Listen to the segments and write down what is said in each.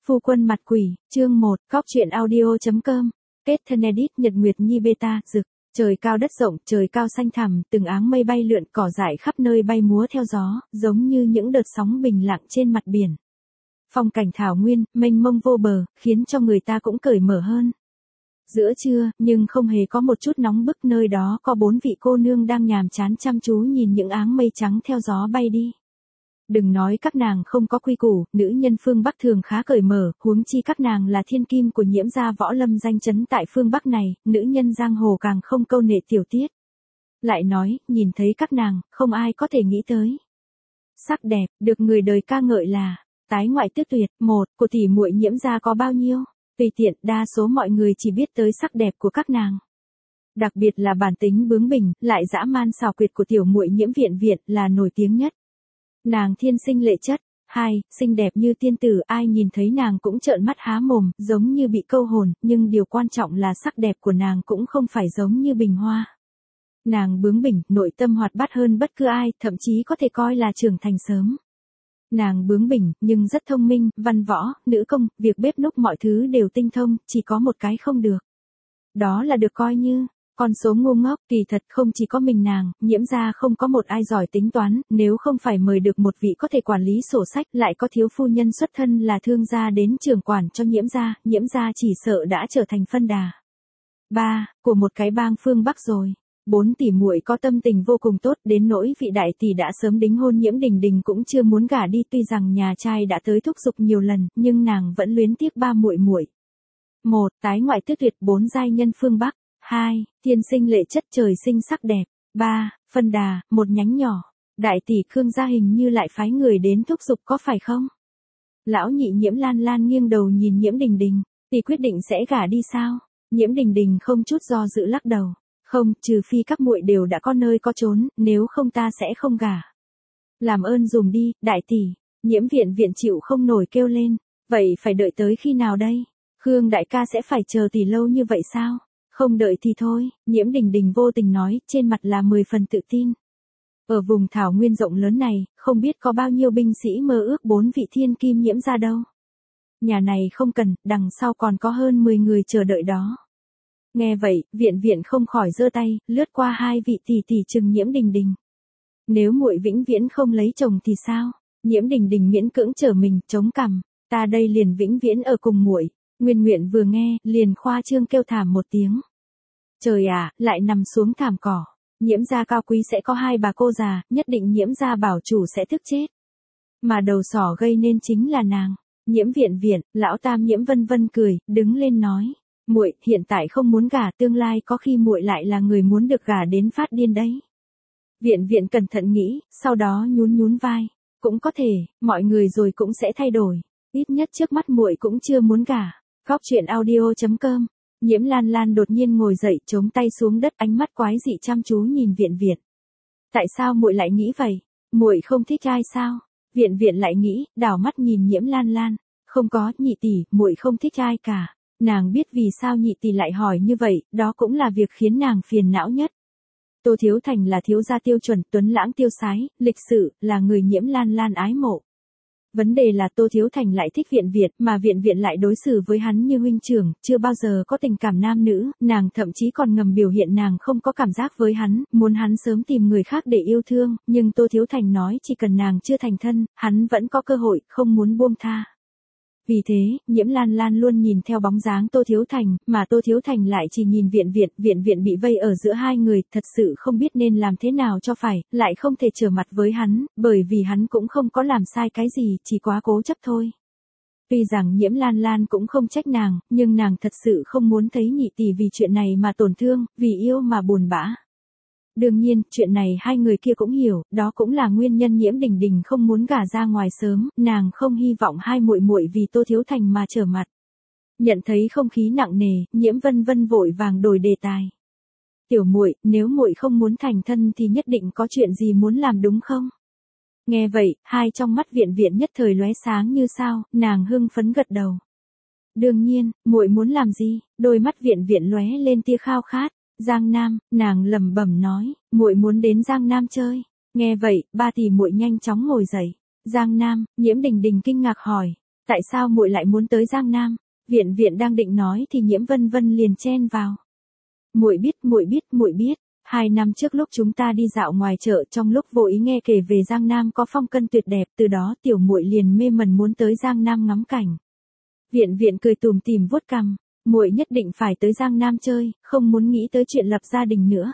Phu quân mặt quỷ, chương 1, cóc truyện audio.com, kết thân edit Nhật Nguyệt Nhi beta, rực, trời cao đất rộng, trời cao xanh thẳm, từng áng mây bay lượn, cỏ dại khắp nơi bay múa theo gió, giống như những đợt sóng bình lặng trên mặt biển. Phong cảnh thảo nguyên, mênh mông vô bờ, khiến cho người ta cũng cởi mở hơn. Giữa trưa, nhưng không hề có một chút nóng bức, nơi đó có 4 vị cô nương đang nhàm chán chăm chú nhìn những áng mây trắng theo gió bay đi. Đừng nói các nàng không có quy củ, nữ nhân phương Bắc thường khá cởi mở, huống chi các nàng là thiên kim của Nhiễm gia võ lâm danh chấn tại phương Bắc này, nữ nhân giang hồ càng không câu nệ tiểu tiết. Lại nói, nhìn thấy các nàng, không ai có thể nghĩ tới. Sắc đẹp, được người đời ca ngợi là tái ngoại tước tuyệt, một của tỷ muội Nhiễm gia có bao nhiêu? Tùy tiện, đa số mọi người chỉ biết tới sắc đẹp của các nàng. Đặc biệt là bản tính bướng bỉnh, lại dã man xảo quyệt của tiểu muội Nhiễm Viện Viện là nổi tiếng nhất. Nàng thiên sinh lệ chất, xinh đẹp như tiên tử, ai nhìn thấy nàng cũng trợn mắt há mồm, giống như bị câu hồn, nhưng điều quan trọng là sắc đẹp của nàng cũng không phải giống như bình hoa. Nàng bướng bỉnh, nội tâm hoạt bát hơn bất cứ ai, thậm chí có thể coi là trưởng thành sớm. Nàng bướng bỉnh, nhưng rất thông minh, văn võ, nữ công, việc bếp núc mọi thứ đều tinh thông, chỉ có một cái không được. Đó là được coi như con số ngu ngốc. Kỳ thật không chỉ có mình nàng, Nhiễm gia không có một ai giỏi tính toán, nếu không phải mời được một vị có thể quản lý sổ sách, lại có thiếu phu nhân xuất thân là thương gia đến trưởng quản cho Nhiễm gia chỉ sợ đã trở thành phân đà. Của một cái bang phương Bắc rồi. 4 tỷ muội có tâm tình vô cùng tốt, đến nỗi vị đại tỷ đã sớm đính hôn Nhiễm Đình Đình cũng chưa muốn gả đi, tuy rằng nhà trai đã tới thúc giục nhiều lần, nhưng nàng vẫn luyến tiếc 3 muội muội. 1. Tái ngoại tước tuyệt, 4 giai nhân phương Bắc. 2. Thiên sinh lệ chất, trời sinh sắc đẹp. 3. Phân đà, một nhánh nhỏ. Đại tỷ Khương gia hình như lại phái người đến thúc giục có phải không? Lão nhị Nhiễm Lan Lan nghiêng đầu nhìn Nhiễm Đình Đình, tỷ quyết định sẽ gả đi sao? Nhiễm Đình Đình không chút do dự lắc đầu. Không, trừ phi các muội đều đã có nơi có chốn, nếu không ta sẽ không gả. Làm ơn dùm đi, đại tỷ. Nhiễm Viện Viện chịu không nổi kêu lên. Vậy phải đợi tới khi nào đây? Khương đại ca sẽ phải chờ tỷ lâu như vậy sao? Không đợi thì thôi, Nhiễm Đình Đình vô tình nói, trên mặt là 10 phần tự tin. Ở vùng thảo nguyên rộng lớn này, không biết có bao nhiêu binh sĩ mơ ước 4 vị thiên kim Nhiễm gia đâu. Nhà này không cần, đằng sau còn có hơn 10 người chờ đợi đó. Nghe vậy, Viện Viện không khỏi giơ tay, lướt qua 2 vị tỷ tỷ trừng Nhiễm Đình Đình. Nếu muội vĩnh viễn không lấy chồng thì sao? Nhiễm Đình Đình miễn cưỡng trở mình, chống cằm, ta đây liền vĩnh viễn ở cùng muội. Nguyên Nguyện vừa nghe, liền khoa trương kêu thảm một tiếng. Trời ạ, lại nằm xuống thảm cỏ. Nhiễm gia cao quý sẽ có 2 bà cô già, nhất định Nhiễm gia bảo chủ sẽ thức chết. Mà đầu sỏ gây nên chính là nàng. Nhiễm Viện Viện, lão tam Nhiễm Vân Vân cười, đứng lên nói. Muội, hiện tại không muốn gả, tương lai có khi muội lại là người muốn được gả đến phát điên đấy. Viện Viện cẩn thận nghĩ, sau đó nhún vai. Cũng có thể, mọi người rồi cũng sẽ thay đổi. Ít nhất trước mắt muội cũng chưa muốn gả. Cóc truyện audio.com. Nhiễm Lan Lan đột nhiên ngồi dậy, chống tay xuống đất, ánh mắt quái dị chăm chú nhìn Viện Viện. Tại sao muội lại nghĩ vậy? Muội không thích ai sao? Viện Viện lại nghĩ, đảo mắt nhìn Nhiễm Lan Lan. Không có, nhị tỷ, muội không thích ai cả. Nàng biết vì sao nhị tỷ lại hỏi như vậy, đó cũng là việc khiến nàng phiền não nhất. Tô Thiếu Thành là thiếu gia tiêu chuẩn, tuấn lãng tiêu sái, lịch sự, là người Nhiễm Lan Lan ái mộ. Vấn đề là Tô Thiếu Thành lại thích Viện Viện, mà Viện Viện lại đối xử với hắn như huynh trưởng, chưa bao giờ có tình cảm nam nữ, nàng thậm chí còn ngầm biểu hiện nàng không có cảm giác với hắn, muốn hắn sớm tìm người khác để yêu thương, nhưng Tô Thiếu Thành nói chỉ cần nàng chưa thành thân, hắn vẫn có cơ hội, không muốn buông tha. Vì thế, Nhiễm Lan Lan luôn nhìn theo bóng dáng Tô Thiếu Thành, mà Tô Thiếu Thành lại chỉ nhìn Viện Viện bị vây ở giữa hai người, thật sự không biết nên làm thế nào cho phải, lại không thể trở mặt với hắn, bởi vì hắn cũng không có làm sai cái gì, chỉ quá cố chấp thôi. Tuy rằng Nhiễm Lan Lan cũng không trách nàng, nhưng nàng thật sự không muốn thấy nhị tỷ vì chuyện này mà tổn thương, vì yêu mà buồn bã. Đương nhiên, chuyện này hai người kia cũng hiểu, đó cũng là nguyên nhân Nhiễm Đình Đình không muốn gả ra ngoài sớm, nàng không hy vọng hai muội muội vì Tô Thiếu Thành mà trở mặt. Nhận thấy không khí nặng nề, Nhiễm Vân Vân vội vàng đổi đề tài. Tiểu muội, nếu muội không muốn thành thân thì nhất định có chuyện gì muốn làm đúng không? Nghe vậy, hai trong mắt Viện Viện nhất thời lóe sáng như sao, nàng hưng phấn gật đầu. Đương nhiên, muội muốn làm gì? Đôi mắt Viện Viện lóe lên tia khao khát. Giang Nam, nàng lẩm bẩm nói, muội muốn đến Giang Nam chơi. Nghe vậy, 3 tỷ muội nhanh chóng ngồi dậy. Giang Nam, Nhiễm Đình Đình kinh ngạc hỏi, Tại sao muội lại muốn tới Giang Nam? Viện Viện đang định nói thì Nhiễm Vân Vân liền chen vào. Muội biết. 2 năm trước lúc chúng ta đi dạo ngoài chợ, trong lúc vô ý nghe kể về Giang Nam có phong cân tuyệt đẹp, từ đó tiểu muội liền mê mẩn muốn tới Giang Nam ngắm cảnh. Viện Viện cười tủm tỉm vuốt cằm, muội nhất định phải tới Giang Nam chơi, không muốn nghĩ tới chuyện lập gia đình nữa.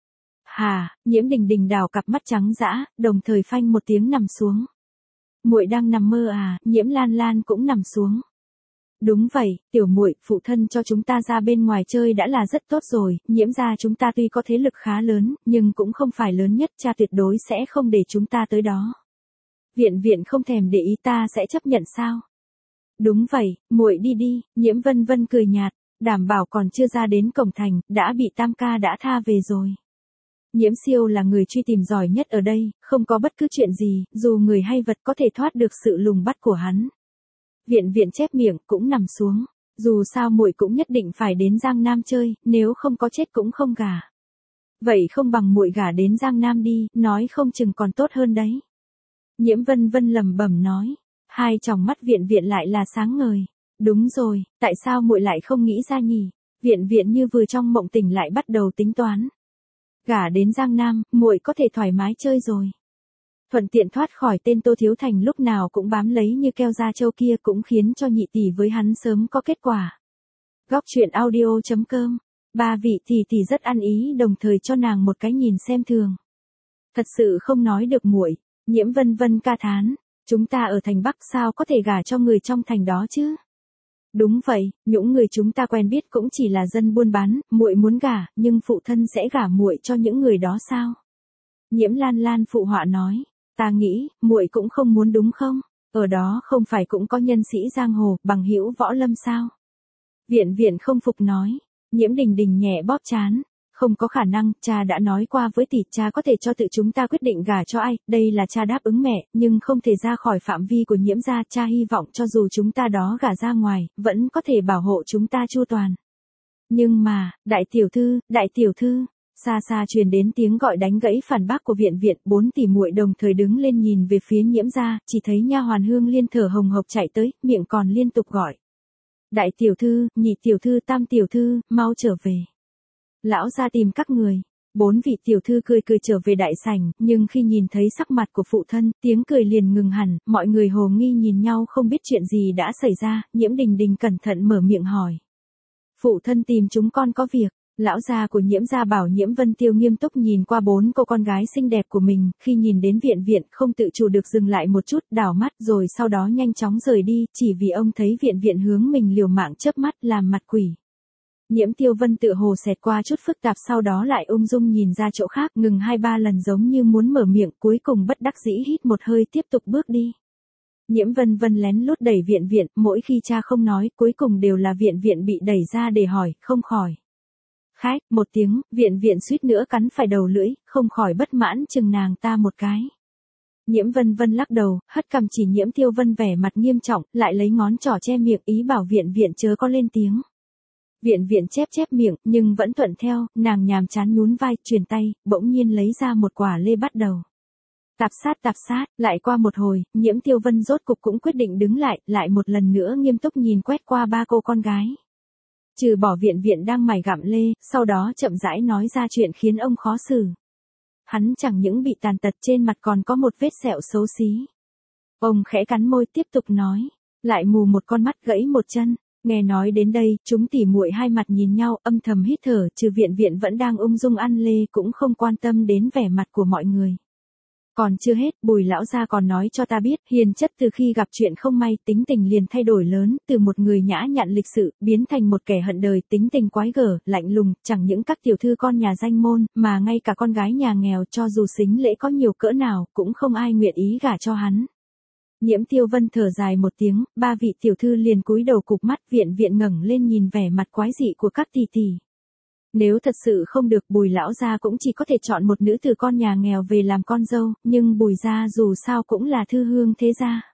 Hà, Nhiễm Đình Đình đảo cặp mắt trắng dã, đồng thời phanh một tiếng nằm xuống. Muội đang nằm mơ à? Nhiễm Lan Lan cũng nằm xuống. Đúng vậy, tiểu muội, phụ thân cho chúng ta ra bên ngoài chơi đã là rất tốt rồi, Nhiễm gia chúng ta tuy có thế lực khá lớn, nhưng cũng không phải lớn nhất, cha tuyệt đối sẽ không để chúng ta tới đó. Viện Viện không thèm để ý, ta sẽ chấp nhận sao? Đúng vậy, muội đi đi, Nhiễm Vân Vân cười nhạt, đảm bảo còn chưa ra đến cổng thành, đã bị Tam ca đã tha về rồi. Nhiễm Siêu là người truy tìm giỏi nhất ở đây, không có bất cứ chuyện gì, dù người hay vật có thể thoát được sự lùng bắt của hắn. Viện Viện chép miệng cũng nằm xuống, dù sao muội cũng nhất định phải đến Giang Nam chơi, nếu không có chết cũng không gả. Vậy không bằng muội gả đến Giang Nam đi, nói không chừng còn tốt hơn đấy. Nhiễm Vân Vân lẩm bẩm nói, hai tròng mắt Viện Viện lại là sáng ngời. Đúng rồi, tại sao muội lại không nghĩ ra nhỉ? Viện Viện như vừa trong mộng tỉnh lại bắt đầu tính toán. Gả đến Giang Nam, muội có thể thoải mái chơi rồi. Thuận tiện thoát khỏi tên Tô Thiếu Thành lúc nào cũng bám lấy như keo da trâu kia, cũng khiến cho nhị tỷ với hắn sớm có kết quả. Góc truyện audio.com. Ba vị tỷ rất ăn ý, đồng thời cho nàng một cái nhìn xem thường. Thật sự không nói được muội. Nhiễm Vân Vân ca thán, chúng ta ở thành Bắc sao có thể gả cho người trong thành đó chứ? Đúng vậy, những người chúng ta quen biết cũng chỉ là dân buôn bán, muội muốn gả, nhưng phụ thân sẽ gả muội cho những người đó sao? Nhiễm Lan Lan phụ họa nói, ta nghĩ, muội cũng không muốn đúng không? Ở đó không phải cũng có nhân sĩ giang hồ, bằng hữu võ lâm sao? Viện Viện không phục nói, Nhiễm Đình Đình nhẹ bóp trán, không có khả năng, cha đã nói qua với tỷ, cha có thể cho tự chúng ta quyết định gả cho ai, đây là cha đáp ứng mẹ, nhưng không thể ra khỏi phạm vi của Nhiễm gia, cha hy vọng cho dù chúng ta đó gả ra ngoài, vẫn có thể bảo hộ chúng ta chu toàn. Nhưng mà, đại tiểu thư, xa xa truyền đến tiếng gọi đánh gãy phản bác của Viện Viện, 4 tỷ muội đồng thời đứng lên nhìn về phía Nhiễm gia, chỉ thấy nha hoàn Hương Liên thở hồng hộc chạy tới, miệng còn liên tục gọi. Đại tiểu thư, nhị tiểu thư, tam tiểu thư, mau trở về. Lão gia tìm các người. 4 vị tiểu thư cười trở về đại sảnh, nhưng khi nhìn thấy sắc mặt của phụ thân, tiếng cười liền ngừng hẳn, mọi người hồ nghi nhìn nhau không biết chuyện gì đã xảy ra, Nhiễm Đình Đình cẩn thận mở miệng hỏi. Phụ thân tìm chúng con có việc. Lão gia của Nhiễm gia bảo Nhiễm Vân Tiêu nghiêm túc nhìn qua 4 cô con gái xinh đẹp của mình, khi nhìn đến Viện Viện không tự chủ được dừng lại một chút, đảo mắt rồi sau đó nhanh chóng rời đi, chỉ vì ông thấy Viện Viện hướng mình liều mạng chớp mắt làm mặt quỷ. Nhiễm Tiêu Vân tự hồ xẹt qua chút phức tạp, sau đó lại ung dung nhìn ra chỗ khác, ngừng 2-3 lần giống như muốn mở miệng, cuối cùng bất đắc dĩ hít một hơi tiếp tục bước đi. Nhiễm Vân Vân lén lút đẩy Viện Viện, mỗi khi cha không nói, cuối cùng đều là Viện Viện bị đẩy ra để hỏi, không khỏi. Khách, một tiếng, Viện Viện suýt nữa cắn phải đầu lưỡi, không khỏi bất mãn chừng nàng ta một cái. Nhiễm Vân Vân lắc đầu, hất cằm chỉ Nhiễm Tiêu Vân vẻ mặt nghiêm trọng, lại lấy ngón trỏ che miệng ý bảo Viện Viện chớ có lên tiếng. Viện Viện chép miệng, nhưng vẫn thuận theo, nàng nhàm chán nhún vai, truyền tay, bỗng nhiên lấy ra một quả lê bắt đầu. Tạp sát, lại qua một hồi, Nhiễm Tiêu Vân rốt cục cũng quyết định đứng lại một lần nữa nghiêm túc nhìn quét qua 3 cô con gái. Trừ bỏ Viện Viện đang mải gặm lê, sau đó chậm rãi nói ra chuyện khiến ông khó xử. Hắn chẳng những bị tàn tật, trên mặt còn có một vết sẹo xấu xí. Ông khẽ cắn môi tiếp tục nói, lại mù một con mắt, gãy một chân. Nghe nói đến đây, chúng tỉ muội hai mặt nhìn nhau, âm thầm hít thở, trừ Viện Viện vẫn đang ung dung ăn lê, cũng không quan tâm đến vẻ mặt của mọi người. Còn chưa hết, Bùi lão gia còn nói cho ta biết, Hiền chất từ khi gặp chuyện không may, tính tình liền thay đổi lớn, từ một người nhã nhặn lịch sự, biến thành một kẻ hận đời, tính tình quái gở, lạnh lùng, chẳng những các tiểu thư con nhà danh môn, mà ngay cả con gái nhà nghèo cho dù sính lễ có nhiều cỡ nào, cũng không ai nguyện ý gả cho hắn. Nhiễm Tiêu Vân thở dài một tiếng, 3 vị tiểu thư liền cúi đầu cụp mắt, Viện Viện ngẩng lên nhìn vẻ mặt quái dị của các tỷ. Nếu thật sự không được, Bùi lão gia cũng chỉ có thể chọn một nữ từ con nhà nghèo về làm con dâu, nhưng Bùi gia dù sao cũng là thư hương thế gia.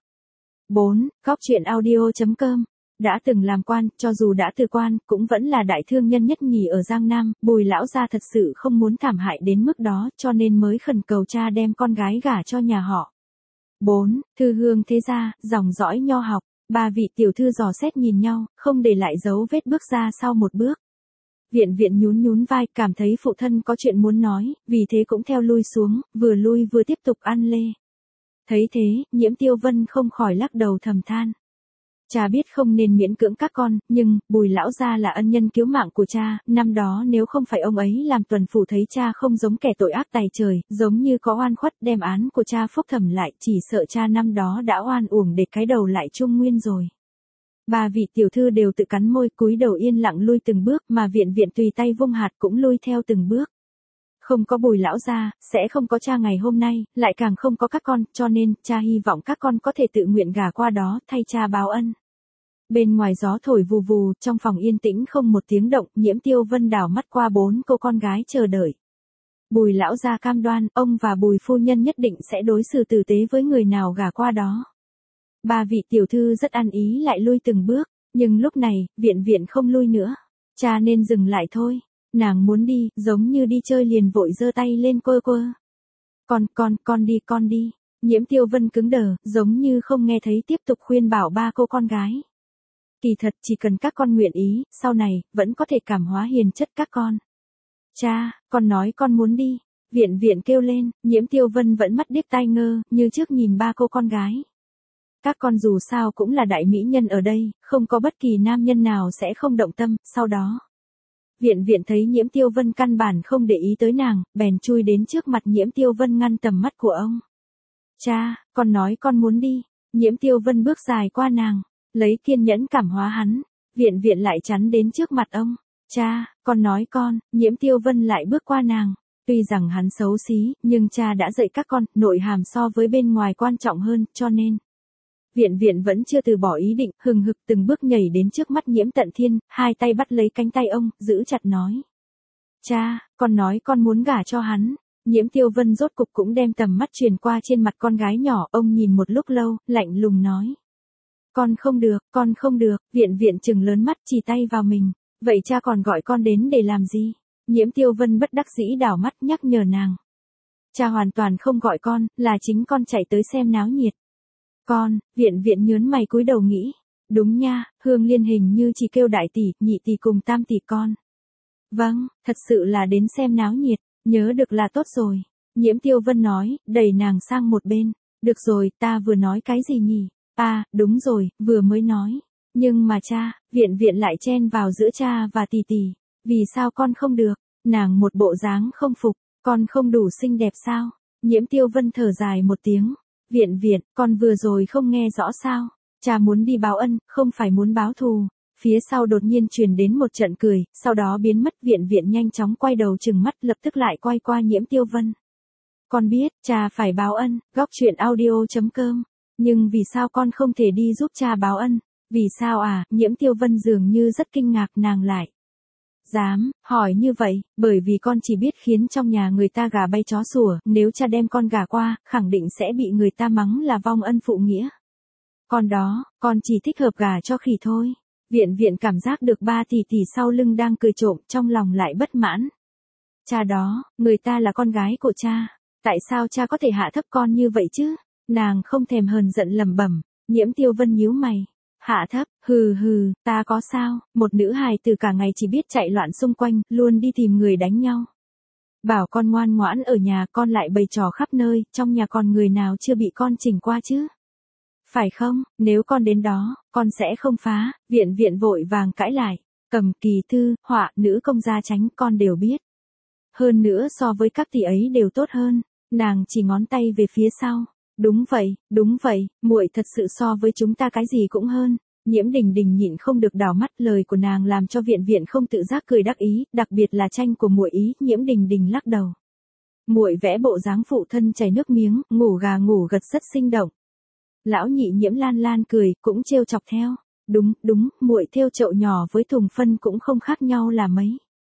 4. Góc truyện audio.com. Đã từng làm quan, cho dù đã từ quan, cũng vẫn là đại thương nhân nhất nhì ở Giang Nam, Bùi lão gia thật sự không muốn thảm hại đến mức đó, cho nên mới khẩn cầu cha đem con gái gả cho nhà họ. 4. Thư hương thế gia, dòng dõi nho học. Ba vị tiểu thư dò xét nhìn nhau, không để lại dấu vết bước ra sau một bước. Viện viện nhún nhún vai, cảm thấy phụ thân có chuyện muốn nói, vì thế cũng theo lui xuống, vừa lui vừa tiếp tục ăn lê. Thấy thế, Nhiễm Tiêu Vân không khỏi lắc đầu thầm than. Cha biết không nên miễn cưỡng các con, nhưng, Bùi lão gia là ân nhân cứu mạng của cha, năm đó nếu không phải ông ấy làm tuần phủ thấy cha không giống kẻ tội ác tày trời, giống như có oan khuất đem án của cha phúc thẩm lại, chỉ sợ cha năm đó đã oan uổng để cái đầu lại Trung Nguyên rồi. Ba vị tiểu thư đều tự cắn môi cúi đầu yên lặng lui từng bước mà viện viện tùy tay vung hạt cũng lui theo từng bước. Không có Bùi lão gia, sẽ không có cha ngày hôm nay, lại càng không có các con, cho nên, cha hy vọng các con có thể tự nguyện gả qua đó, thay cha báo ân. Bên ngoài gió thổi vù vù, trong phòng yên tĩnh không một tiếng động, Nhiễm Tiêu Vân đảo mắt qua 4 cô con gái chờ đợi. Bùi lão gia cam đoan, ông và Bùi phu nhân nhất định sẽ đối xử tử tế với người nào gả qua đó. Ba vị tiểu thư rất ăn ý lại lui từng bước, nhưng lúc này, viện viện không lui nữa. Cha nên dừng lại thôi. Nàng muốn đi, giống như đi chơi liền vội giơ tay lên quơ quơ. Con đi. Nhiễm Tiêu Vân cứng đờ, giống như không nghe thấy tiếp tục khuyên bảo ba cô con gái. Kỳ thật chỉ cần các con nguyện ý, sau này, vẫn có thể cảm hóa hiền chất các con. Cha, con nói con muốn đi. Viện viện kêu lên, Nhiễm Tiêu Vân vẫn mắt điếc tai ngơ, như trước nhìn ba cô con gái. Các con dù sao cũng là đại mỹ nhân ở đây, không có bất kỳ nam nhân nào sẽ không động tâm, sau đó. Viện viện thấy Nhiễm Tiêu Vân căn bản không để ý tới nàng, bèn chui đến trước mặt Nhiễm Tiêu Vân ngăn tầm mắt của ông. Cha, con nói con muốn đi. Nhiễm Tiêu Vân bước dài qua nàng, lấy kiên nhẫn cảm hóa hắn. Viện viện lại chắn đến trước mặt ông. Cha, con nói con, Nhiễm Tiêu Vân lại bước qua nàng. Tuy rằng hắn xấu xí, nhưng cha đã dạy các con, nội hàm so với bên ngoài quan trọng hơn, cho nên. Viện viện vẫn chưa từ bỏ ý định, hừng hực từng bước nhảy đến trước mắt Nhiễm Tận Thiên, hai tay bắt lấy cánh tay ông, giữ chặt nói. Cha, con nói con muốn gả cho hắn. Nhiễm Tiêu Vân rốt cục cũng đem tầm mắt truyền qua trên mặt con gái nhỏ, ông nhìn một lúc lâu, lạnh lùng nói. Con không được, viện viện trừng lớn mắt chỉ tay vào mình. Vậy cha còn gọi con đến để làm gì? Nhiễm Tiêu Vân bất đắc dĩ đảo mắt nhắc nhở nàng. Cha hoàn toàn không gọi con, là chính con chạy tới xem náo nhiệt. Con, viện viện nhớn mày cúi đầu nghĩ. Đúng nha, Hương Liên hình như chỉ kêu đại tỷ, nhị tỷ cùng tam tỷ con. Vâng, thật sự là đến xem náo nhiệt, nhớ được là tốt rồi. Nhiễm Tiêu Vân nói, đẩy nàng sang một bên. Được rồi, ta vừa nói cái gì nhỉ? À, đúng rồi, vừa mới nói. Nhưng mà cha, viện viện lại chen vào giữa cha và tỷ tỷ. Vì sao con không được? Nàng một bộ dáng không phục, con không đủ xinh đẹp sao? Nhiễm Tiêu Vân thở dài một tiếng. Viện viện, con vừa rồi không nghe rõ sao? Cha muốn đi báo ân, không phải muốn báo thù. Phía sau đột nhiên truyền đến một trận cười, sau đó biến mất. Viện viện nhanh chóng quay đầu trừng mắt, lập tức lại quay qua Nhiễm Tiêu Vân. Con biết, cha phải báo ân, góc truyện audio.com. Nhưng vì sao con không thể đi giúp cha báo ân? Vì sao à? Nhiễm Tiêu Vân dường như rất kinh ngạc, nàng lại. Dám, hỏi như vậy, bởi vì con chỉ biết khiến trong nhà người ta gà bay chó sủa, nếu cha đem con gà qua, khẳng định sẽ bị người ta mắng là vong ân phụ nghĩa. Còn đó, con chỉ thích hợp gà cho khỉ thôi. Viện viện cảm giác được ba tỷ tỷ sau lưng đang cười trộm, trong lòng lại bất mãn. Cha đó, người ta là con gái của cha. Tại sao cha có thể hạ thấp con như vậy chứ? Nàng không thèm hờn giận lẩm bẩm. Nhiễm Tiêu Vân nhíu mày. Hạ thấp, hừ, ta có sao? Một nữ hài từ cả ngày chỉ biết chạy loạn xung quanh, luôn đi tìm người đánh nhau. Bảo con ngoan ngoãn ở nhà, con lại bày trò khắp nơi, trong nhà còn người nào chưa bị con chỉnh qua chứ? Phải không? Nếu con đến đó, con sẽ không phá. Viện viện vội vàng cãi lại. Cầm kỳ thư, họa, nữ công gia tránh, con đều biết. Hơn nữa so với các tỷ ấy đều tốt hơn. Nàng chỉ ngón tay về phía sau. Đúng vậy, muội thật sự so với chúng ta cái gì cũng hơn. Nhiễm Đình Đình nhịn không được đảo mắt, lời của nàng làm cho viện viện không tự giác cười đắc ý, đặc biệt là tranh của muội ý. Nhiễm Đình Đình lắc đầu. Muội vẽ bộ dáng phụ thân chảy nước miếng, ngủ gà ngủ gật rất sinh động. Lão nhị Nhiễm Lan Lan cười, cũng trêu chọc theo. Đúng, muội thêu chậu nhỏ với thùng phân cũng không khác nhau là mấy.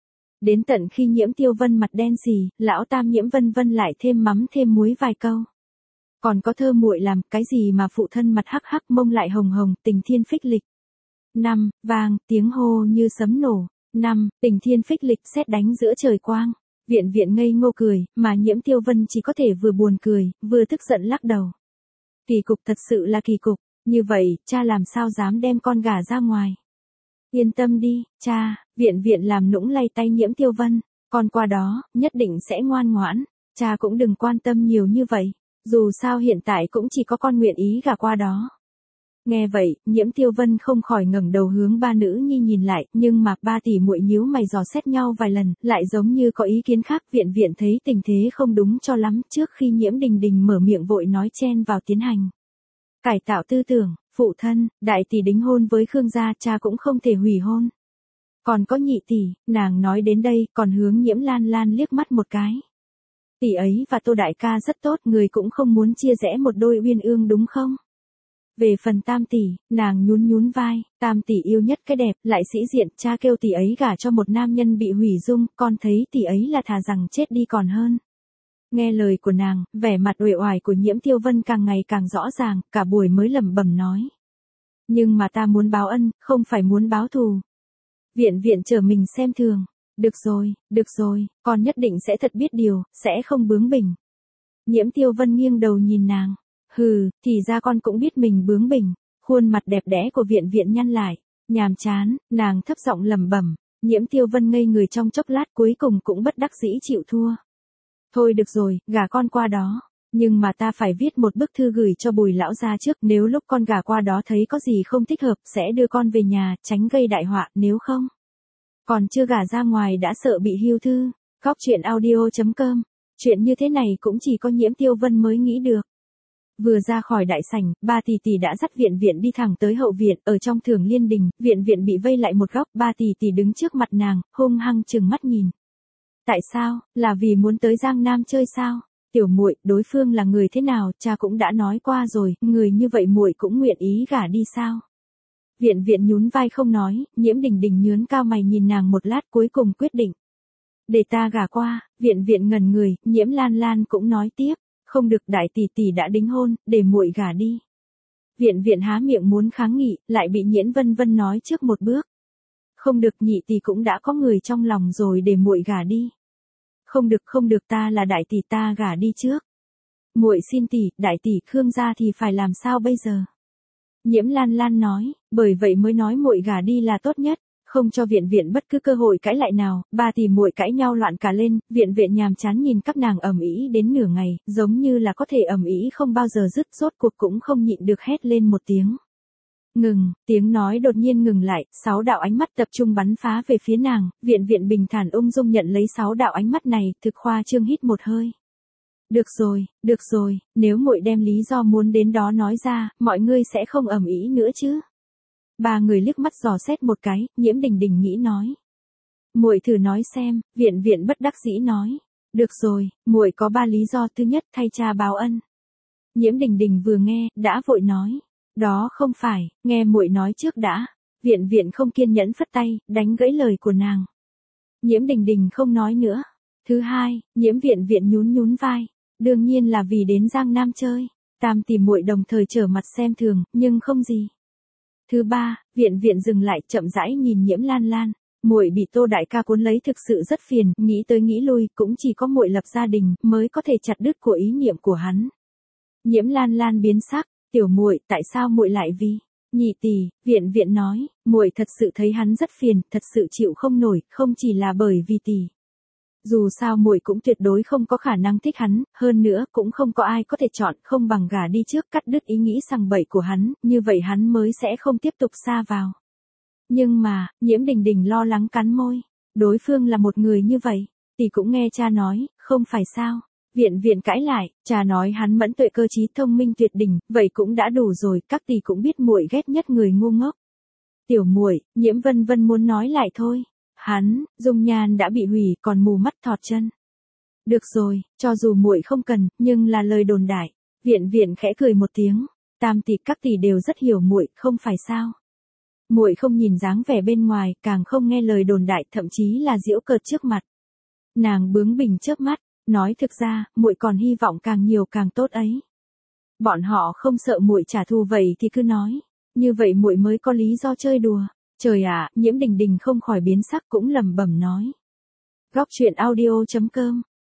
Đến tận khi Nhiễm Tiêu Vân mặt đen xì, lão tam Nhiễm Vân Vân lại thêm mắm thêm muối vài câu. Còn có thơ muội làm, cái gì mà phụ thân mặt hắc hắc mông lại hồng hồng, tình thiên phích lịch. Năm, vang, tiếng hô như sấm nổ. Năm, tình thiên phích lịch sét đánh giữa trời quang. Viện viện ngây ngô cười, mà Nhiễm Tiêu Vân chỉ có thể vừa buồn cười, vừa tức giận lắc đầu. Kỳ cục, thật sự là kỳ cục. Như vậy, cha làm sao dám đem con gả ra ngoài. Yên tâm đi, cha, Viện Viện làm nũng lay tay Nhiễm Tiêu Vân, con qua đó, nhất định sẽ ngoan ngoãn, cha cũng đừng quan tâm nhiều như vậy, dù sao hiện tại cũng chỉ có con nguyện ý gả qua đó. Nghe vậy, Nhiễm Tiêu Vân không khỏi ngẩng đầu hướng ba nữ nhi nhìn lại, nhưng mà ba tỷ muội nhíu mày dò xét nhau vài lần, lại giống như có ý kiến khác. Viện Viện thấy tình thế không đúng cho lắm, trước khi Nhiễm Đình Đình mở miệng vội nói chen vào tiến hành. Cải tạo tư tưởng, phụ thân, đại tỷ đính hôn với Khương gia, cha cũng không thể hủy hôn. Còn có nhị tỷ, nàng nói đến đây, còn hướng Nhiễm Lan Lan liếc mắt một cái. Tỷ ấy và Tô đại ca rất tốt, người cũng không muốn chia rẽ một đôi uyên ương đúng không? Về phần tam tỷ, nàng nhún nhún vai, tam tỷ yêu nhất cái đẹp, lại sĩ diện, cha kêu tỷ ấy gả cho một nam nhân bị hủy dung, con thấy tỷ ấy là thà rằng chết đi còn hơn. Nghe lời của nàng, vẻ mặt uể oải của Nhiễm Tiêu Vân càng ngày càng rõ ràng, cả buổi mới lẩm bẩm nói. Nhưng mà ta muốn báo ân, không phải muốn báo thù. Viện Viện chờ mình xem thường. Được rồi, con nhất định sẽ thật biết điều, sẽ không bướng bỉnh. Nhiễm Tiêu Vân nghiêng đầu nhìn nàng. Hừ, thì ra con cũng biết mình bướng bỉnh. Khuôn mặt đẹp đẽ của Viện Viện nhăn lại. Nhàm chán, nàng thấp giọng lẩm bẩm. Nhiễm Tiêu Vân ngây người trong chốc lát, cuối cùng cũng bất đắc dĩ chịu thua. Thôi được rồi, gả con qua đó. Nhưng mà ta phải viết một bức thư gửi cho Bùi lão gia trước, nếu lúc con gả qua đó thấy có gì không thích hợp, sẽ đưa con về nhà, tránh gây đại họa, nếu không. Còn chưa gả ra ngoài đã sợ bị hưu thư. Góc truyện audio.com. Chuyện như thế này cũng chỉ có Nhiễm Tiêu Vân mới nghĩ được. Vừa ra khỏi đại sảnh, ba tỷ tỷ đã dắt Viện Viện đi thẳng tới hậu viện, ở trong Thường Liên Đình, Viện Viện bị vây lại một góc, ba tỷ tỷ đứng trước mặt nàng, hung hăng trừng mắt nhìn. Tại sao, là vì muốn tới Giang Nam chơi sao? Tiểu muội, đối phương là người thế nào, cha cũng đã nói qua rồi, người như vậy muội cũng nguyện ý gả đi sao? Viện Viện nhún vai không nói, Nhiễm Đình Đình nhướng cao mày nhìn nàng một lát, cuối cùng quyết định. Để ta gả qua. Viện Viện ngẩn người, Nhiễm Lan Lan cũng nói tiếp, không được, đại tỷ tỷ đã đính hôn, để muội gả đi. Viện Viện há miệng muốn kháng nghị, lại bị Nhiễm Vân Vân nói trước một bước. Không được, nhị tỷ cũng đã có người trong lòng rồi, để muội gả đi. Không được, ta là đại tỷ, ta gả đi trước. Muội xin tỷ, đại tỷ, Khương gia thì phải làm sao bây giờ? Nhiễm Lan Lan nói, bởi vậy mới nói muội gả đi là tốt nhất, không cho Viện Viện bất cứ cơ hội cãi lại nào. Ba tỷ muội cãi nhau loạn cả lên, Viện Viện nhàm chán nhìn các nàng ầm ĩ đến nửa ngày, giống như là có thể ầm ĩ không bao giờ dứt, rốt cuộc cũng không nhịn được hét lên một tiếng. Ngừng, tiếng nói đột nhiên ngừng lại, 6 đạo ánh mắt tập trung bắn phá về phía nàng, Viện Viện bình thản ung dung nhận lấy 6 đạo ánh mắt này, thực khoa trương hít một hơi. Được rồi, nếu muội đem lý do muốn đến đó nói ra, mọi người sẽ không ầm ĩ nữa chứ. Ba người liếc mắt dò xét một cái, Nhiễm Đình Đình nghĩ nói. Muội thử nói xem, Viện Viện bất đắc dĩ nói. Được rồi, muội có 3 lý do, thứ nhất, thay cha báo ân. Nhiễm Đình Đình vừa nghe, đã vội nói. Đó không phải, nghe muội nói trước đã. Viện Viện không kiên nhẫn phất tay, đánh gãy lời của nàng. Nhiễm Đình Đình không nói nữa. Thứ hai, Nhiễm Viện Viện nhún vai. Đương nhiên là vì đến Giang Nam chơi. Tam tỷ muội đồng thời trở mặt xem thường, nhưng không gì. Thứ ba, Viện Viện dừng lại, chậm rãi nhìn Nhiễm Lan Lan. Muội bị Tô đại ca cuốn lấy thực sự rất phiền, nghĩ tới nghĩ lui, cũng chỉ có muội lập gia đình mới có thể chặt đứt của ý niệm của hắn. Nhiễm Lan Lan biến sắc, tiểu muội, tại sao muội lại vì? Nhị tỷ, Viện Viện nói, muội thật sự thấy hắn rất phiền, thật sự chịu không nổi, không chỉ là bởi vì tỷ. Dù sao muội cũng tuyệt đối không có khả năng thích hắn, hơn nữa cũng không có ai có thể chọn, không bằng gả đi trước, cắt đứt ý nghĩ sằng bậy của hắn, như vậy hắn mới sẽ không tiếp tục sa vào. Nhưng mà, Nhiễm Đình Đình lo lắng cắn môi, đối phương là một người như vậy, tỷ cũng nghe cha nói, không phải sao? Viện Viện cãi lại, cha nói hắn mẫn tuệ cơ trí thông minh tuyệt đỉnh, vậy cũng đã đủ rồi, các tỷ cũng biết muội ghét nhất người ngu ngốc. Tiểu muội, Nhiễm Vân Vân muốn nói lại thôi. Hắn, dung nhan đã bị hủy, còn mù mắt thọt chân. Được rồi, cho dù muội không cần, nhưng là lời đồn đại. Viện Viện khẽ cười một tiếng, tam tỷ các tỷ đều rất hiểu muội, không phải sao? Muội không nhìn dáng vẻ bên ngoài, càng không nghe lời đồn đại, thậm chí là giễu cợt trước mặt. Nàng bướng bỉnh chớp mắt, nói thực ra, muội còn hy vọng càng nhiều càng tốt ấy. Bọn họ không sợ muội trả thù, vậy thì cứ nói, như vậy muội mới có lý do chơi đùa. Trời ạ, Nhiễm Đình Đình không khỏi biến sắc, cũng lẩm bẩm nói. Góc truyện audio.com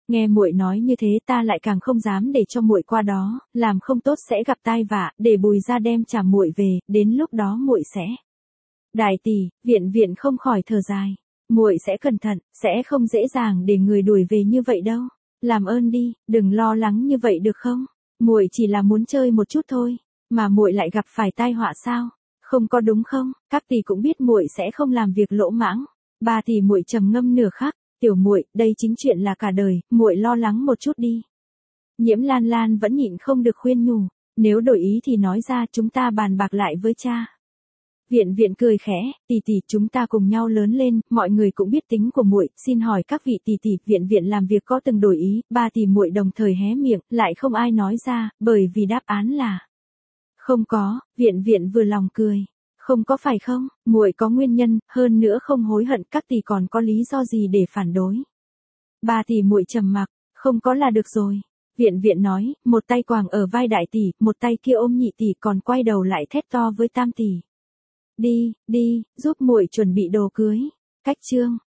Nghe muội nói như thế ta lại càng không dám để cho muội qua đó, làm không tốt sẽ gặp tai vạ, để Bùi gia đem trả muội về, đến lúc đó muội sẽ. Đại tỷ, Viện Viện không khỏi thở dài. Muội sẽ cẩn thận, sẽ không dễ dàng để người đuổi về như vậy đâu. Làm ơn đi, đừng lo lắng như vậy được không? Muội chỉ là muốn chơi một chút thôi, mà muội lại gặp phải tai họa sao? Không có đúng không? Các tỷ cũng biết muội sẽ không làm việc lỗ mãng. Ba tỷ muội trầm ngâm nửa khắc, "Tiểu muội, đây chính chuyện là cả đời, muội lo lắng một chút đi." Nhiễm Lan Lan vẫn nhịn không được khuyên nhủ, "Nếu đổi ý thì nói ra, chúng ta bàn bạc lại với cha." Viện Viện cười khẽ, "Tỷ tỷ, chúng ta cùng nhau lớn lên, mọi người cũng biết tính của muội, xin hỏi các vị tỷ tỷ." Viện Viện làm việc có từng đổi ý, ba tỷ muội đồng thời hé miệng, lại không ai nói ra, bởi vì đáp án là không có. Viện Viện vừa lòng cười, "Không có phải không? Muội có nguyên nhân, hơn nữa không hối hận, các tỷ còn có lý do gì để phản đối?" Ba tỷ muội trầm mặc, "Không có là được rồi." Viện Viện nói, một tay quàng ở vai đại tỷ, một tay kia ôm nhị tỷ, còn quay đầu lại thét to với tam tỷ, "Đi, đi, giúp muội chuẩn bị đồ cưới." Cách chương